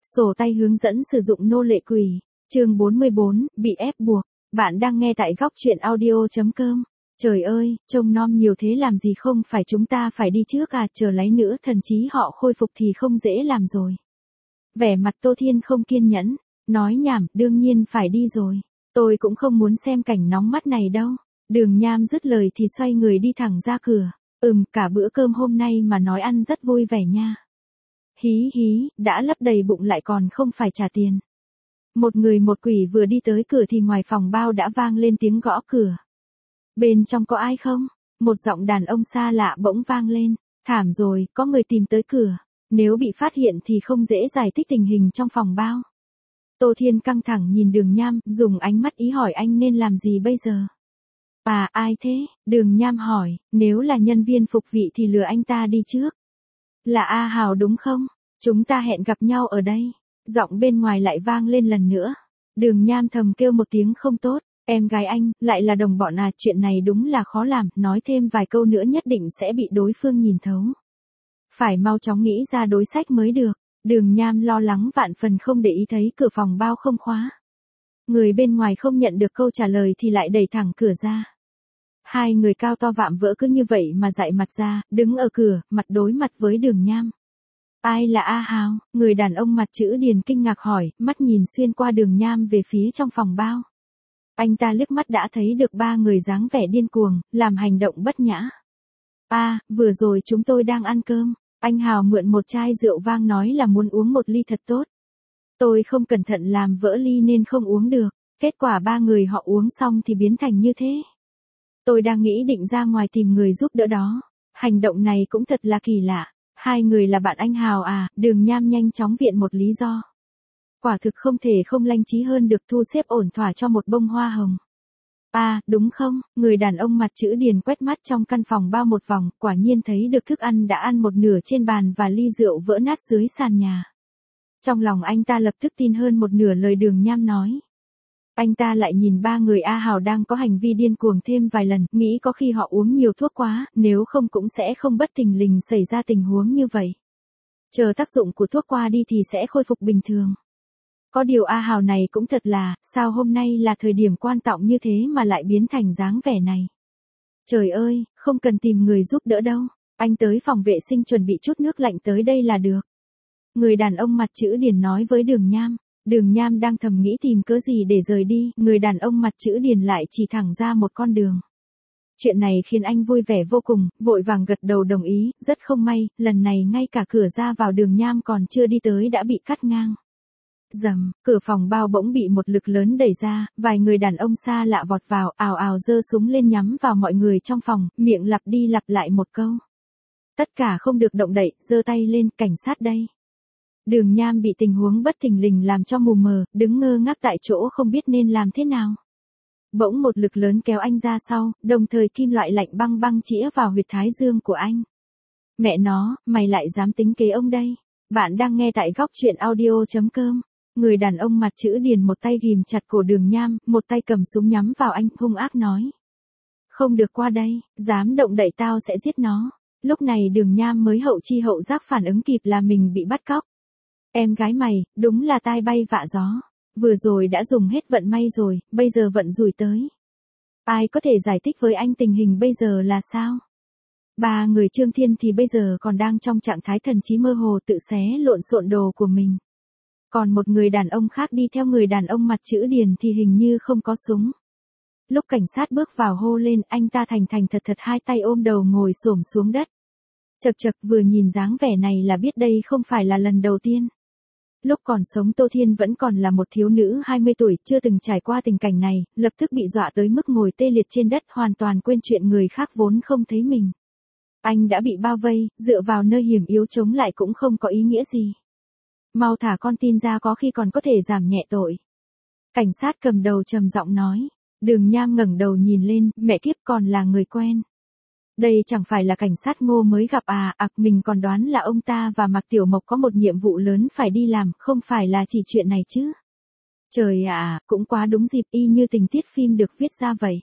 Sổ tay hướng dẫn sử dụng nô lệ quỷ. Chương 44, bị ép buộc. Bạn đang nghe tại góc truyện audio.com. Trời ơi, trông nom nhiều thế làm gì, không phải chúng ta phải đi trước à, chờ lấy nữa thần trí họ khôi phục thì không dễ làm rồi. Vẻ mặt Tô Thiên không kiên nhẫn, nói nhảm, đương nhiên phải đi rồi. Tôi cũng không muốn xem cảnh nóng mắt này đâu. Đường Nham dứt lời thì xoay người đi thẳng ra cửa. Cả bữa cơm hôm nay mà nói ăn rất vui vẻ nha. Hí hí, đã lấp đầy bụng lại còn không phải trả tiền. Một người một quỷ vừa đi tới cửa thì ngoài phòng bao đã vang lên tiếng gõ cửa. Bên trong có ai không? Một giọng đàn ông xa lạ bỗng vang lên. Thảm rồi, có người tìm tới cửa. Nếu bị phát hiện thì không dễ giải thích tình hình trong phòng bao. Tô Thiên căng thẳng nhìn Đường Nham, dùng ánh mắt ý hỏi anh nên làm gì bây giờ. À, ai thế? Đường Nham hỏi, nếu là nhân viên phục vị thì lừa anh ta đi trước. Là A Hào đúng không? Chúng ta hẹn gặp nhau ở đây. Giọng bên ngoài lại vang lên lần nữa. Đường Nham thầm kêu một tiếng không tốt. Em gái anh, lại là đồng bọn à, chuyện này đúng là khó làm, nói thêm vài câu nữa nhất định sẽ bị đối phương nhìn thấu. Phải mau chóng nghĩ ra đối sách mới được. Đường Nham lo lắng vạn phần không để ý thấy cửa phòng bao không khóa. Người bên ngoài không nhận được câu trả lời thì lại đẩy thẳng cửa ra. Hai người cao to vạm vỡ cứ như vậy mà dại mặt ra, đứng ở cửa, mặt đối mặt với Đường Nham. Ai là A Hào? Người đàn ông mặt chữ Điền kinh ngạc hỏi, mắt nhìn xuyên qua Đường Nham về phía trong phòng bao. Anh ta liếc mắt đã thấy được ba người dáng vẻ điên cuồng, làm hành động bất nhã. Vừa rồi chúng tôi đang ăn cơm. Anh Hào mượn một chai rượu vang nói là muốn uống một ly thật tốt. Tôi không cẩn thận làm vỡ ly nên không uống được. Kết quả ba người họ uống xong thì biến thành như thế. Tôi đang nghĩ định ra ngoài tìm người giúp đỡ đó. Hành động này cũng thật là kỳ lạ. Hai người là bạn anh Hào à? Đường Nham nhanh chóng viện một lý do. Quả thực không thể không lanh trí hơn được, thu xếp ổn thỏa cho một bông hoa hồng. Đúng không? Người đàn ông mặt chữ Điền quét mắt trong căn phòng bao một vòng, quả nhiên thấy được thức ăn đã ăn một nửa trên bàn và ly rượu vỡ nát dưới sàn nhà. Trong lòng anh ta lập tức tin hơn một nửa lời Đường Nham nói. Anh ta lại nhìn ba người A Hào đang có hành vi điên cuồng thêm vài lần, nghĩ có khi họ uống nhiều thuốc quá, nếu không cũng sẽ không bất thình lình xảy ra tình huống như vậy. Chờ tác dụng của thuốc qua đi thì sẽ khôi phục bình thường. Có điều A Hào này cũng thật là, sao hôm nay là thời điểm quan trọng như thế mà lại biến thành dáng vẻ này. Trời ơi, không cần tìm người giúp đỡ đâu, anh tới phòng vệ sinh chuẩn bị chút nước lạnh tới đây là được. Người đàn ông mặt chữ Điền nói với Đường Nham. Đường Nham đang thầm nghĩ tìm cớ gì để rời đi, người đàn ông mặt chữ Điền lại chỉ thẳng ra một con đường. Chuyện này khiến anh vui vẻ vô cùng, vội vàng gật đầu đồng ý, rất không may, lần này ngay cả cửa ra vào Đường Nham còn chưa đi tới đã bị cắt ngang. Rầm, cửa phòng bao bỗng bị một lực lớn đẩy ra, vài người đàn ông xa lạ vọt vào, ào ào giơ súng lên nhắm vào mọi người trong phòng, miệng lặp đi lặp lại một câu. Tất cả không được động đậy, giơ tay lên, cảnh sát đây. Đường Nham bị tình huống bất thình lình làm cho mù mờ, đứng ngơ ngác tại chỗ không biết nên làm thế nào. Bỗng một lực lớn kéo anh ra sau, đồng thời kim loại lạnh băng băng chĩa vào huyệt thái dương của anh. Mẹ nó, mày lại dám tính kế ông đây. Bạn đang nghe tại góc truyện audio.com. Người đàn ông mặt chữ Điền một tay ghìm chặt cổ Đường Nham, một tay cầm súng nhắm vào anh, hung ác nói. Không được qua đây, dám động đậy tao sẽ giết nó. Lúc này Đường Nham mới hậu chi hậu giác phản ứng kịp là mình bị bắt cóc. Em gái mày, đúng là tai bay vạ gió. Vừa rồi đã dùng hết vận may rồi, bây giờ vận rủi tới. Ai có thể giải thích với anh tình hình bây giờ là sao? Ba người Trương Thiên thì bây giờ còn đang trong trạng thái thần trí mơ hồ tự xé lộn xộn đồ của mình. Còn một người đàn ông khác đi theo người đàn ông mặt chữ Điền thì hình như không có súng. Lúc cảnh sát bước vào hô lên, anh ta thành thành thật thật hai tay ôm đầu ngồi xổm xuống đất. Chật chật, vừa nhìn dáng vẻ này là biết đây không phải là lần đầu tiên. Lúc còn sống Tô Thiên vẫn còn là một thiếu nữ 20 tuổi, chưa từng trải qua tình cảnh này, lập tức bị dọa tới mức ngồi tê liệt trên đất, hoàn toàn quên chuyện người khác vốn không thấy mình. Anh đã bị bao vây, dựa vào nơi hiểm yếu chống lại cũng không có ý nghĩa gì. Mau thả con tin ra, có khi còn có thể giảm nhẹ tội. Cảnh sát cầm đầu trầm giọng nói. Đường Nham ngẩng đầu nhìn lên, mẹ kiếp, còn là người quen. Đây chẳng phải là cảnh sát Ngô mới gặp à, mình còn đoán là ông ta và Mạc Tiểu Mộc có một nhiệm vụ lớn phải đi làm, không phải là chỉ chuyện này chứ. Trời ạ, cũng quá đúng dịp, y như tình tiết phim được viết ra vậy.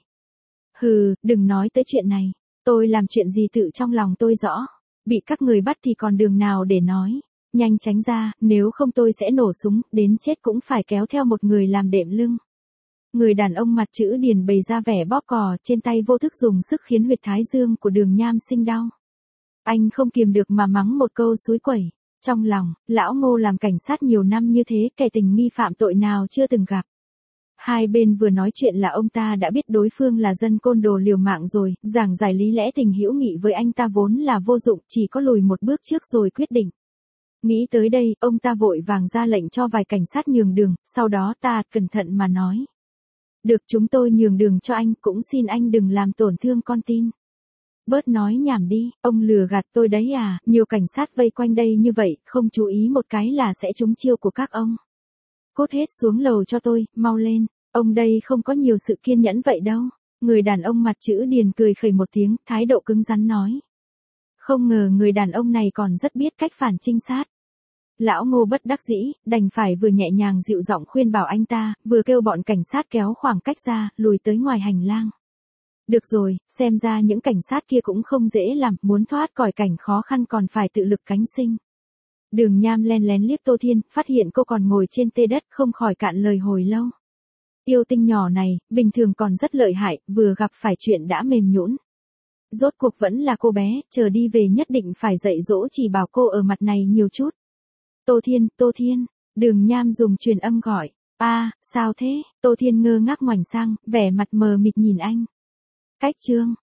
Hừ, đừng nói tới chuyện này, tôi làm chuyện gì tự trong lòng tôi rõ, bị các người bắt thì còn đường nào để nói. Nhanh tránh ra, nếu không tôi sẽ nổ súng, đến chết cũng phải kéo theo một người làm đệm lưng. Người đàn ông mặt chữ Điền bày ra vẻ bóp cò, trên tay vô thức dùng sức khiến huyệt thái dương của Đường Nham Sinh đau. Anh không kiềm được mà mắng một câu xúi quẩy. Trong lòng, lão Ngô làm cảnh sát nhiều năm như thế, kẻ tình nghi phạm tội nào chưa từng gặp. Hai bên vừa nói chuyện là ông ta đã biết đối phương là dân côn đồ liều mạng rồi, giảng giải lý lẽ tình hữu nghị với anh ta vốn là vô dụng, chỉ có lùi một bước trước rồi quyết định. Nghĩ tới đây, ông ta vội vàng ra lệnh cho vài cảnh sát nhường đường, sau đó ta cẩn thận mà nói. Được, chúng tôi nhường đường cho anh, cũng xin anh đừng làm tổn thương con tin. Bớt nói nhảm đi, ông lừa gạt tôi đấy à, nhiều cảnh sát vây quanh đây như vậy, không chú ý một cái là sẽ trúng chiêu của các ông. Cốt hết xuống lầu cho tôi, mau lên, ông đây không có nhiều sự kiên nhẫn vậy đâu. Người đàn ông mặt chữ Điền cười khẩy một tiếng, thái độ cứng rắn nói. Không ngờ người đàn ông này còn rất biết cách phản trinh sát. Lão Ngô bất đắc dĩ, đành phải vừa nhẹ nhàng dịu giọng khuyên bảo anh ta, vừa kêu bọn cảnh sát kéo khoảng cách ra, lùi tới ngoài hành lang. Được rồi, xem ra những cảnh sát kia cũng không dễ làm, muốn thoát khỏi cảnh khó khăn còn phải tự lực cánh sinh. Đường Nham len lén liếc Tô Thiên, phát hiện cô còn ngồi trên tê đất, không khỏi cạn lời hồi lâu. Yêu tinh nhỏ này, bình thường còn rất lợi hại, vừa gặp phải chuyện đã mềm nhũn. Rốt cuộc vẫn là cô bé, chờ đi về nhất định phải dạy dỗ chỉ bảo cô ở mặt này nhiều chút. Tô Thiên, Đường Nham dùng truyền âm gọi. Sao thế? Tô Thiên ngơ ngác ngoảnh sang, vẻ mặt mờ mịt nhìn anh. Cách chương